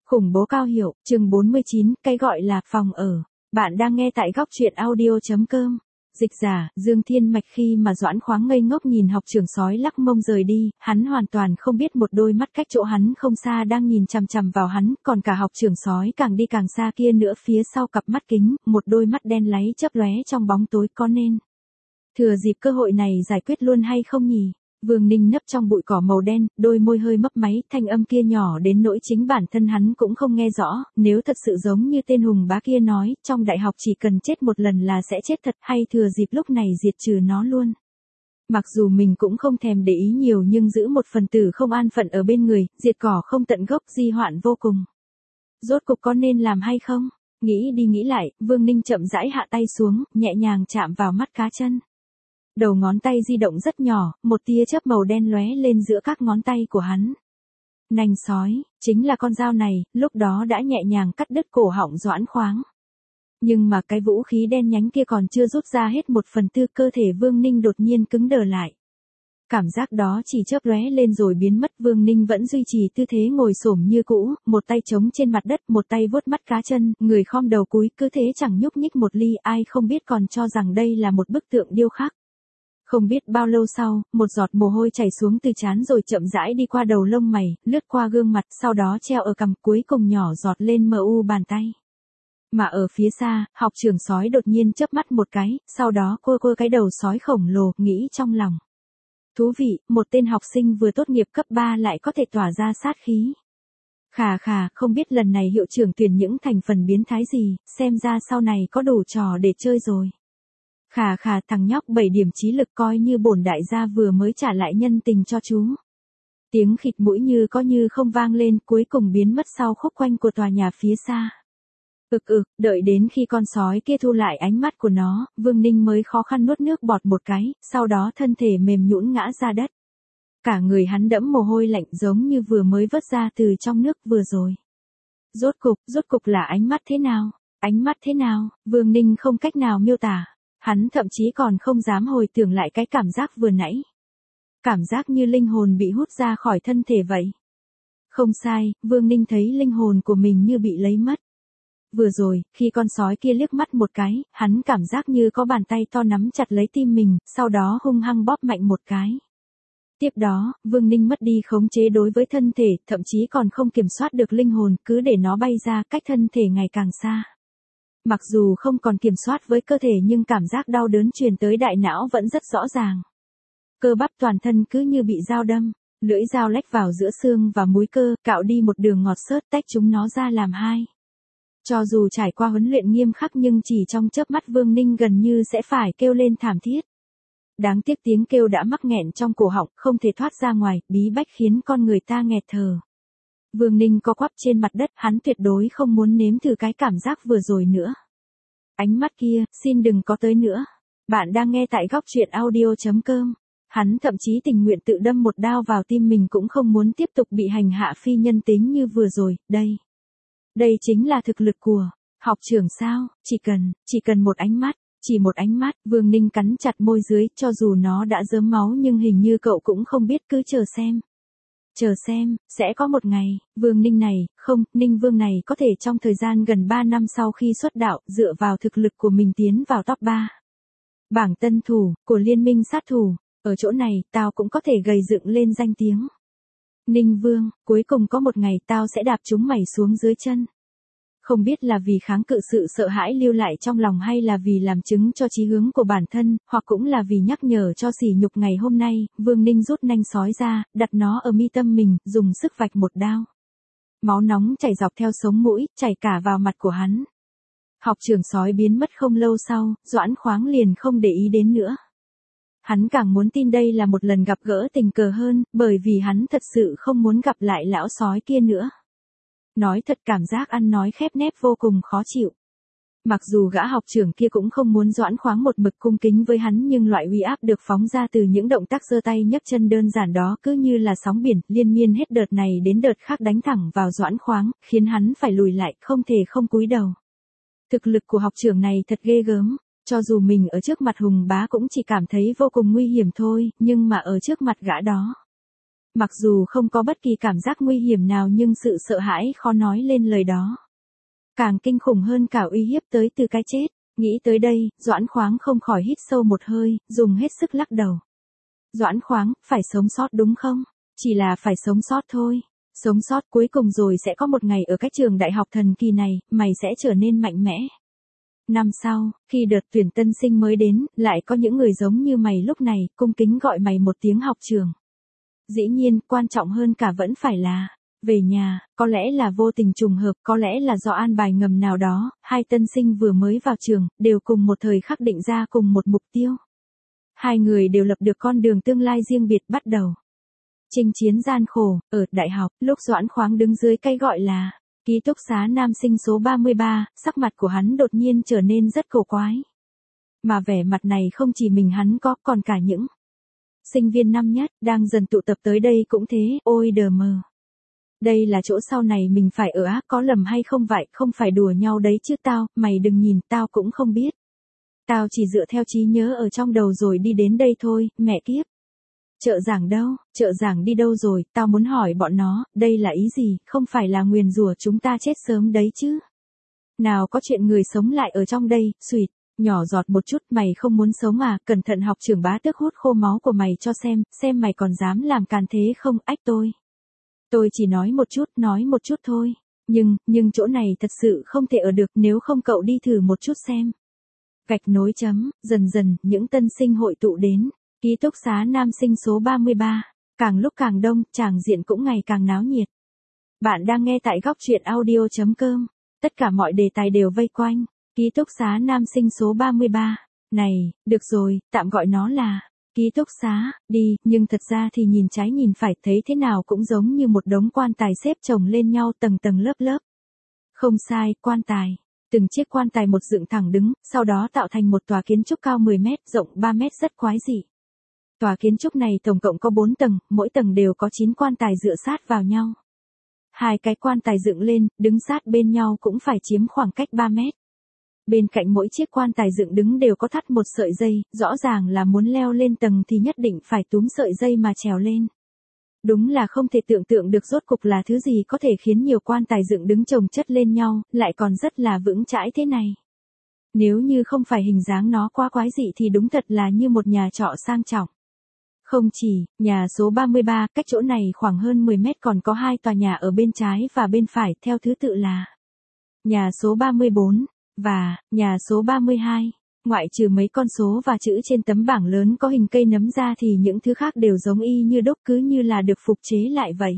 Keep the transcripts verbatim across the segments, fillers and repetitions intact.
Khủng bố cao hiệu, chương bốn mươi chín, cái gọi là phòng ở. Bạn đang nghe tại góc truyện audio.com. Dịch giả, Dương Thiên Mạch khi mà Doãn Khoáng ngây ngốc nhìn học trưởng sói lắc mông rời đi, hắn hoàn toàn không biết một đôi mắt cách chỗ hắn không xa đang nhìn chằm chằm vào hắn, còn cả học trưởng sói càng đi càng xa kia nữa phía sau cặp mắt kính, một đôi mắt đen láy chớp lóe trong bóng tối có nên. Thừa dịp cơ hội này giải quyết luôn hay không nhỉ? Vương Ninh nấp trong bụi cỏ màu đen, đôi môi hơi mấp máy, thanh âm kia nhỏ đến nỗi chính bản thân hắn cũng không nghe rõ, nếu thật sự giống như tên hùng bá kia nói, trong đại học chỉ cần chết một lần là sẽ chết thật, hay thừa dịp lúc này diệt trừ nó luôn. Mặc dù mình cũng không thèm để ý nhiều nhưng giữ một phần tử không an phận ở bên người, diệt cỏ không tận gốc di hoạn vô cùng. Rốt cục có nên làm hay không? Nghĩ đi nghĩ lại, Vương Ninh chậm rãi hạ tay xuống, nhẹ nhàng chạm vào mắt cá chân. Đầu ngón tay di động rất nhỏ, một tia chớp màu đen lóe lên giữa các ngón tay của hắn. Nành sói, chính là con dao này, lúc đó đã nhẹ nhàng cắt đứt cổ họng Doãn Khoáng. Nhưng mà cái vũ khí đen nhánh kia còn chưa rút ra hết một phần tư, cơ thể Vương Ninh đột nhiên cứng đờ lại. Cảm giác đó chỉ chớp lóe lên rồi biến mất. Vương Ninh vẫn duy trì tư thế ngồi xổm như cũ, một tay chống trên mặt đất, một tay vuốt mắt cá chân, người khom đầu cúi, cứ thế chẳng nhúc nhích một ly, ai không biết còn cho rằng đây là một bức tượng điêu khắc. Không biết bao lâu sau, một giọt mồ hôi chảy xuống từ trán rồi chậm rãi đi qua đầu lông mày, lướt qua gương mặt, sau đó treo ở cằm, cuối cùng nhỏ giọt lên mờ u bàn tay. Mà ở phía xa, học trưởng sói đột nhiên chớp mắt một cái, sau đó cua cua cái đầu sói khổng lồ, nghĩ trong lòng. Thú vị, một tên học sinh vừa tốt nghiệp cấp ba lại có thể tỏa ra sát khí. Khà khà, không biết lần này hiệu trưởng tuyển những thành phần biến thái gì, xem ra sau này có đủ trò để chơi rồi. Khà khà, thằng nhóc bảy điểm trí lực coi như bổn đại gia vừa mới trả lại nhân tình cho chú. Tiếng khịt mũi như có như không vang lên, cuối cùng biến mất sau khúc quanh của tòa nhà phía xa. Ực ực, đợi đến khi con sói kia thu lại ánh mắt của nó, Vương Ninh mới khó khăn nuốt nước bọt một cái, sau đó thân thể mềm nhũn ngã ra đất. Cả người hắn đẫm mồ hôi lạnh giống như vừa mới vớt ra từ trong nước vừa rồi. Rốt cục, rốt cục là ánh mắt thế nào? Ánh mắt thế nào? Vương Ninh không cách nào miêu tả. Hắn thậm chí còn không dám hồi tưởng lại cái cảm giác vừa nãy. Cảm giác như linh hồn bị hút ra khỏi thân thể vậy. Không sai, Vương Ninh thấy linh hồn của mình như bị lấy mất. Vừa rồi, khi con sói kia liếc mắt một cái, hắn cảm giác như có bàn tay to nắm chặt lấy tim mình, sau đó hung hăng bóp mạnh một cái. Tiếp đó, Vương Ninh mất đi khống chế đối với thân thể, thậm chí còn không kiểm soát được linh hồn, cứ để nó bay ra cách thân thể ngày càng xa. Mặc dù không còn kiểm soát với cơ thể nhưng cảm giác đau đớn truyền tới đại não vẫn rất rõ ràng. Cơ bắp toàn thân cứ như bị dao đâm, lưỡi dao lách vào giữa xương và múi cơ, cạo đi một đường ngọt xớt, tách chúng nó ra làm hai. Cho dù trải qua huấn luyện nghiêm khắc nhưng chỉ trong chớp mắt Vương Ninh gần như sẽ phải kêu lên thảm thiết. Đáng tiếc tiếng kêu đã mắc nghẹn trong cổ họng, không thể thoát ra ngoài, bí bách khiến con người ta nghẹt thở. Vương Ninh co quắp trên mặt đất, hắn tuyệt đối không muốn nếm thử cái cảm giác vừa rồi nữa. Ánh mắt kia, xin đừng có tới nữa. Bạn đang nghe tại góc truyện audio.com. Hắn thậm chí tình nguyện tự đâm một đao vào tim mình cũng không muốn tiếp tục bị hành hạ phi nhân tính như vừa rồi, đây. Đây chính là thực lực của học trưởng sao, chỉ cần, chỉ cần một ánh mắt, chỉ một ánh mắt. Vương Ninh cắn chặt môi dưới, cho dù nó đã rớm máu nhưng hình như cậu cũng không biết, cứ chờ xem. Chờ xem, sẽ có một ngày, Vương Ninh này, không, Ninh Vương này có thể trong thời gian gần ba năm sau khi xuất đạo, dựa vào thực lực của mình tiến vào top ba. Bảng tân thủ, của liên minh sát thủ, ở chỗ này, tao cũng có thể gầy dựng lên danh tiếng. Ninh Vương, cuối cùng có một ngày tao sẽ đạp chúng mày xuống dưới chân. Không biết là vì kháng cự sự sợ hãi lưu lại trong lòng hay là vì làm chứng cho chí hướng của bản thân, hoặc cũng là vì nhắc nhở cho sỉ nhục ngày hôm nay, Vương Ninh rút nanh sói ra, đặt nó ở mi tâm mình, dùng sức vạch một đao. Máu nóng chảy dọc theo sống mũi, chảy cả vào mặt của hắn. Học trưởng sói biến mất không lâu sau, Doãn Khoáng liền không để ý đến nữa. Hắn càng muốn tin đây là một lần gặp gỡ tình cờ hơn, bởi vì hắn thật sự không muốn gặp lại lão sói kia nữa. Nói thật cảm giác ăn nói khép nép vô cùng khó chịu. Mặc dù gã học trưởng kia cũng không muốn Doãn Khoáng một mực cung kính với hắn nhưng loại uy áp được phóng ra từ những động tác giơ tay nhấc chân đơn giản đó cứ như là sóng biển, liên miên hết đợt này đến đợt khác đánh thẳng vào Doãn Khoáng, khiến hắn phải lùi lại, không thể không cúi đầu. Thực lực của học trưởng này thật ghê gớm, cho dù mình ở trước mặt Hùng Bá cũng chỉ cảm thấy vô cùng nguy hiểm thôi, nhưng mà ở trước mặt gã đó. Mặc dù không có bất kỳ cảm giác nguy hiểm nào nhưng sự sợ hãi khó nói lên lời đó. Càng kinh khủng hơn cả uy hiếp tới từ cái chết. Nghĩ tới đây, Doãn Khoáng không khỏi hít sâu một hơi, dùng hết sức lắc đầu. Doãn Khoáng, phải sống sót đúng không? Chỉ là phải sống sót thôi. Sống sót cuối cùng rồi sẽ có một ngày ở cái trường đại học thần kỳ này, mày sẽ trở nên mạnh mẽ. Năm sau, khi đợt tuyển tân sinh mới đến, lại có những người giống như mày lúc này, cung kính gọi mày một tiếng học trường. Dĩ nhiên, quan trọng hơn cả vẫn phải là, về nhà, có lẽ là vô tình trùng hợp, có lẽ là do an bài ngầm nào đó, hai tân sinh vừa mới vào trường, đều cùng một thời khắc định ra cùng một mục tiêu. Hai người đều lập được con đường tương lai riêng biệt bắt đầu. Chinh chiến gian khổ, ở đại học, lúc Doãn Khoáng đứng dưới cây gọi là ký túc xá nam sinh số ba mươi ba, sắc mặt của hắn đột nhiên trở nên rất cổ quái. Mà vẻ mặt này không chỉ mình hắn có, còn cả những sinh viên năm nhất, đang dần tụ tập tới đây cũng thế, ôi đờ mờ. Đây là chỗ sau này mình phải ở á, có lầm hay không vậy, không phải đùa nhau đấy chứ tao, mày đừng nhìn, tao cũng không biết. Tao chỉ dựa theo trí nhớ ở trong đầu rồi đi đến đây thôi, mẹ kiếp. Trợ giảng đâu, trợ giảng đi đâu rồi, tao muốn hỏi bọn nó, đây là ý gì, không phải là nguyền rủa chúng ta chết sớm đấy chứ. Nào có chuyện người sống lại ở trong đây, xuyệt, nhỏ giọt một chút, mày không muốn sống à, cẩn thận học trưởng bá tước hút khô máu của mày cho xem, xem mày còn dám làm càn thế không, ách tôi. Tôi chỉ nói một chút, nói một chút thôi, nhưng, nhưng chỗ này thật sự không thể ở được, nếu không cậu đi thử một chút xem. Gạch nối chấm, dần dần, những tân sinh hội tụ đến. Ký túc xá nam sinh số ba mươi ba, càng lúc càng đông, tràng diện cũng ngày càng náo nhiệt. Bạn đang nghe tại góc truyện audio chấm com, tất cả mọi đề tài đều vây quanh, ký túc xá nam sinh số ba mươi ba, này, được rồi, tạm gọi nó là, ký túc xá, đi, nhưng thật ra thì nhìn trái nhìn phải thấy thế nào cũng giống như một đống quan tài xếp chồng lên nhau tầng tầng lớp lớp. Không sai, quan tài. Từng chiếc quan tài một dựng thẳng đứng, sau đó tạo thành một tòa kiến trúc cao mười mét, rộng ba mét rất quái dị. Tòa kiến trúc này tổng cộng có bốn tầng, mỗi tầng đều có chín quan tài dựa sát vào nhau. Hai cái quan tài dựng lên, đứng sát bên nhau cũng phải chiếm khoảng cách ba mét. Bên cạnh mỗi chiếc quan tài dựng đứng đều có thắt một sợi dây, rõ ràng là muốn leo lên tầng thì nhất định phải túm sợi dây mà trèo lên. Đúng là không thể tưởng tượng được rốt cục là thứ gì có thể khiến nhiều quan tài dựng đứng chồng chất lên nhau, lại còn rất là vững chãi thế này. Nếu như không phải hình dáng nó quá quái dị thì đúng thật là như một nhà trọ sang trọng. Không chỉ, nhà số ba mươi ba, cách chỗ này khoảng hơn mười mét còn có hai tòa nhà ở bên trái và bên phải theo thứ tự là nhà số ba mươi bốn và nhà số ba mươi hai. Ngoại trừ mấy con số và chữ trên tấm bảng lớn có hình cây nấm ra thì những thứ khác đều giống y như đúc, cứ như là được phục chế lại vậy.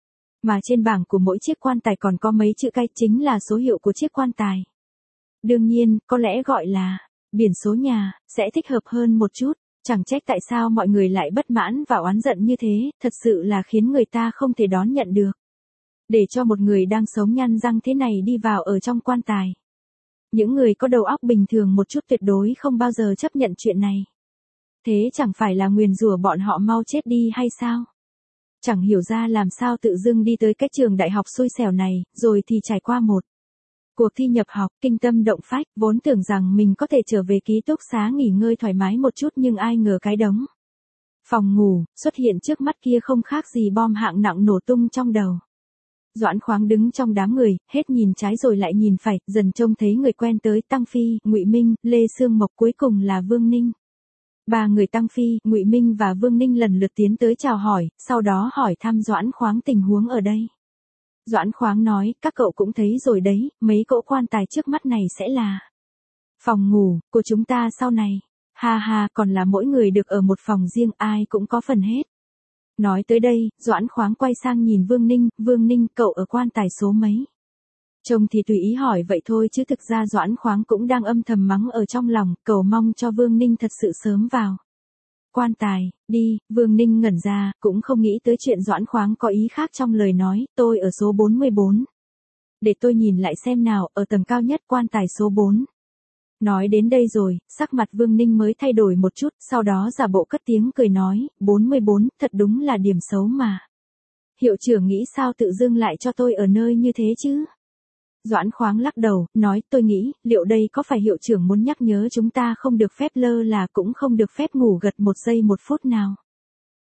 Mà trên bảng của mỗi chiếc quan tài còn có mấy chữ cái, chính là số hiệu của chiếc quan tài. Đương nhiên, có lẽ gọi là biển số nhà sẽ thích hợp hơn một chút. Chẳng trách tại sao mọi người lại bất mãn và oán giận như thế, thật sự là khiến người ta không thể đón nhận được. Để cho một người đang sống nhăn răng thế này đi vào ở trong quan tài. Những người có đầu óc bình thường một chút tuyệt đối không bao giờ chấp nhận chuyện này. Thế chẳng phải là nguyền rủa bọn họ mau chết đi hay sao? Chẳng hiểu ra làm sao tự dưng đi tới cái trường đại học xui xẻo này, rồi thì trải qua một cuộc thi nhập học, kinh tâm động phách, vốn tưởng rằng mình có thể trở về ký túc xá nghỉ ngơi thoải mái một chút nhưng ai ngờ cái đống phòng ngủ xuất hiện trước mắt kia không khác gì bom hạng nặng nổ tung trong đầu. Doãn Khoáng đứng trong đám người, hết nhìn trái rồi lại nhìn phải, dần trông thấy người quen tới Tăng Phi, Ngụy Minh, Lê Sương Mộc, cuối cùng là Vương Ninh. Ba người Tăng Phi, Ngụy Minh và Vương Ninh lần lượt tiến tới chào hỏi, sau đó hỏi thăm Doãn Khoáng tình huống ở đây. Doãn Khoáng nói, các cậu cũng thấy rồi đấy, mấy cỗ quan tài trước mắt này sẽ là phòng ngủ của chúng ta sau này. Ha ha, còn là mỗi người được ở một phòng riêng, ai cũng có phần hết. Nói tới đây, Doãn Khoáng quay sang nhìn Vương Ninh, Vương Ninh, cậu ở quan tài số mấy? Trông thì tùy ý hỏi vậy thôi chứ thực ra Doãn Khoáng cũng đang âm thầm mắng ở trong lòng, cầu mong cho Vương Ninh thật sự sớm vào quan tài, đi. Vương Ninh ngẩn ra, cũng không nghĩ tới chuyện Doãn Khoáng có ý khác trong lời nói, tôi ở số bốn mươi bốn. Để tôi nhìn lại xem nào, ở tầng cao nhất quan tài số bốn. Nói đến đây rồi, sắc mặt Vương Ninh mới thay đổi một chút, sau đó giả bộ cất tiếng cười nói, bốn mươi bốn, thật đúng là điểm xấu mà. Hiệu trưởng nghĩ sao tự dưng lại cho tôi ở nơi như thế chứ? Doãn Khoáng lắc đầu, nói, tôi nghĩ, liệu đây có phải hiệu trưởng muốn nhắc nhớ chúng ta không được phép lơ là cũng không được phép ngủ gật một giây một phút nào?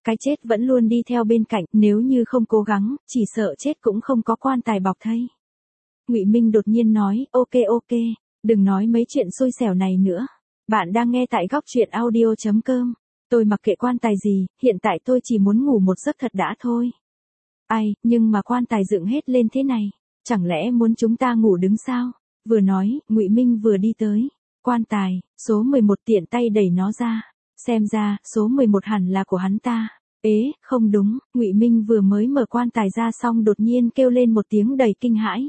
cái chết vẫn luôn đi theo bên cạnh, nếu như không cố gắng, chỉ sợ chết cũng không có quan tài bọc thây. Ngụy Minh đột nhiên nói, ok ok, đừng nói mấy chuyện xui xẻo này nữa. Bạn đang nghe tại góc truyện audio chấm com. Tôi mặc kệ quan tài gì, hiện tại tôi chỉ muốn ngủ một giấc thật đã thôi. Ai, nhưng mà quan tài dựng hết lên thế này, chẳng lẽ muốn chúng ta ngủ đứng sao? Vừa nói, Ngụy Minh vừa đi tới. Quan tài, số mười một tiện tay đẩy nó ra. Xem ra, số mười một hẳn là của hắn ta. Ế, không đúng, Ngụy Minh vừa mới mở quan tài ra xong đột nhiên kêu lên một tiếng đầy kinh hãi.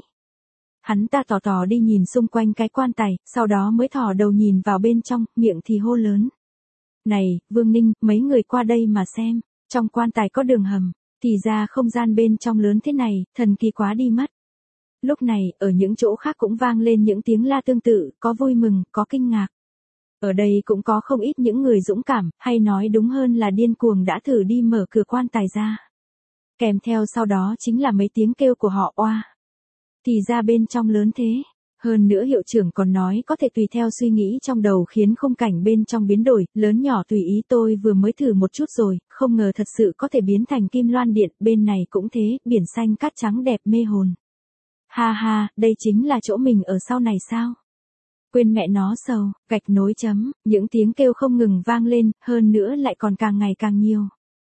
Hắn ta tò tò đi nhìn xung quanh cái quan tài, sau đó mới thò đầu nhìn vào bên trong, miệng thì hô lớn. Này, Vương Ninh, mấy người qua đây mà xem, trong quan tài có đường hầm, thì ra không gian bên trong lớn thế này, thần kỳ quá đi mất. Lúc này, ở những chỗ khác cũng vang lên những tiếng la tương tự, có vui mừng, có kinh ngạc. Ở đây cũng có không ít những người dũng cảm, hay nói đúng hơn là điên cuồng đã thử đi mở cửa quan tài ra. Kèm theo sau đó chính là mấy tiếng kêu của họ oa. Thì ra bên trong lớn thế. Hơn nữa hiệu trưởng còn nói có thể tùy theo suy nghĩ trong đầu khiến khung cảnh bên trong biến đổi, lớn nhỏ tùy ý. Tôi vừa mới thử một chút rồi, không ngờ thật sự có thể biến thành kim loan điện, bên này cũng thế, biển xanh cát trắng đẹp mê hồn. Ha ha, đây chính là chỗ mình ở sau này sao? Quên mẹ nó sầu, gạch nối chấm, những tiếng kêu không ngừng vang lên, hơn nữa lại còn càng ngày càng nhiều.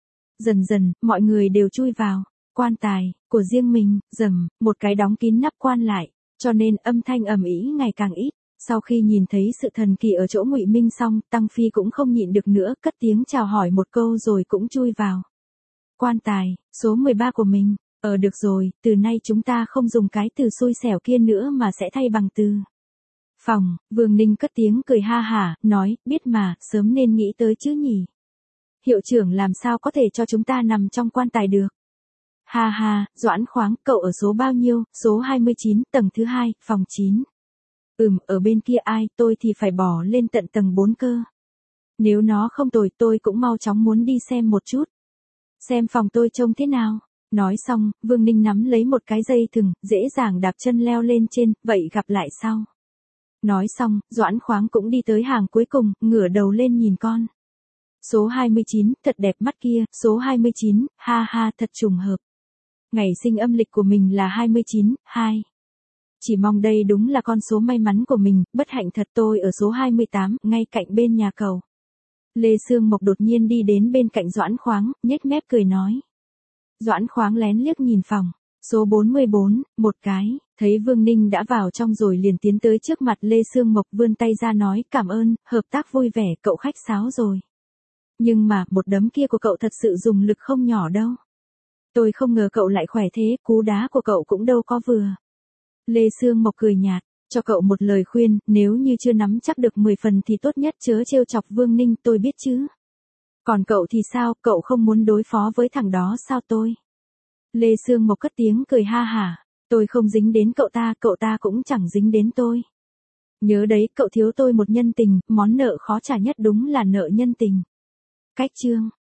Dần dần, mọi người đều chui vào. Quan tài, của riêng mình, rầm, một cái đóng kín nắp quan lại, cho nên âm thanh ầm ĩ ngày càng ít. Sau khi nhìn thấy sự thần kỳ ở chỗ Ngụy Minh xong, Tăng Phi cũng không nhịn được nữa, cất tiếng chào hỏi một câu rồi cũng chui vào. Quan tài, số mười ba của mình, ờ được rồi, từ nay chúng ta không dùng cái từ xui xẻo kia nữa mà sẽ thay bằng từ phòng. Vương Ninh cất tiếng cười ha hả, nói, biết mà, sớm nên nghĩ tới chứ nhỉ. Hiệu trưởng làm sao có thể cho chúng ta nằm trong quan tài được. Ha ha, Doãn Khoáng, cậu ở số bao nhiêu? Số hai mươi chín, tầng thứ hai, phòng chín. Ừm, ở bên kia ai, tôi thì phải bỏ lên tận tầng bốn cơ. Nếu nó không tồi tôi cũng mau chóng muốn đi xem một chút. Xem phòng tôi trông thế nào. Nói xong, Vương Ninh nắm lấy một cái dây thừng, dễ dàng đạp chân leo lên trên, vậy gặp lại sau. Nói xong, Doãn Khoáng cũng đi tới hàng cuối cùng, ngửa đầu lên nhìn con. Số hai mươi chín, thật đẹp mắt kia, số hai mươi chín, ha ha, thật trùng hợp. Ngày sinh âm lịch của mình là hai mươi chín, hai. Chỉ mong đây đúng là con số may mắn của mình, bất hạnh thật tôi ở số hai mươi tám, ngay cạnh bên nhà cầu. Lê Sương Mộc đột nhiên đi đến bên cạnh Doãn Khoáng, nhếch mép cười nói. Doãn Khoáng lén liếc nhìn phòng. Số bốn mươi bốn, một cái, thấy Vương Ninh đã vào trong rồi liền tiến tới trước mặt Lê Sương Mộc vươn tay ra nói cảm ơn, hợp tác vui vẻ, cậu khách sáo rồi. Nhưng mà, một đấm kia của cậu thật sự dùng lực không nhỏ đâu. Tôi không ngờ cậu lại khỏe thế, cú đá của cậu cũng đâu có vừa. Lê Sương Mộc cười nhạt, cho cậu một lời khuyên, nếu như chưa nắm chắc được mười phần thì tốt nhất chớ trêu chọc Vương Ninh, tôi biết chứ. Còn cậu thì sao, cậu không muốn đối phó với thằng đó sao tôi? Lê Sương Mộc cất tiếng cười ha hả, tôi không dính đến cậu ta, cậu ta cũng chẳng dính đến tôi. Nhớ đấy, cậu thiếu tôi một nhân tình, món nợ khó trả nhất đúng là nợ nhân tình. Cách chương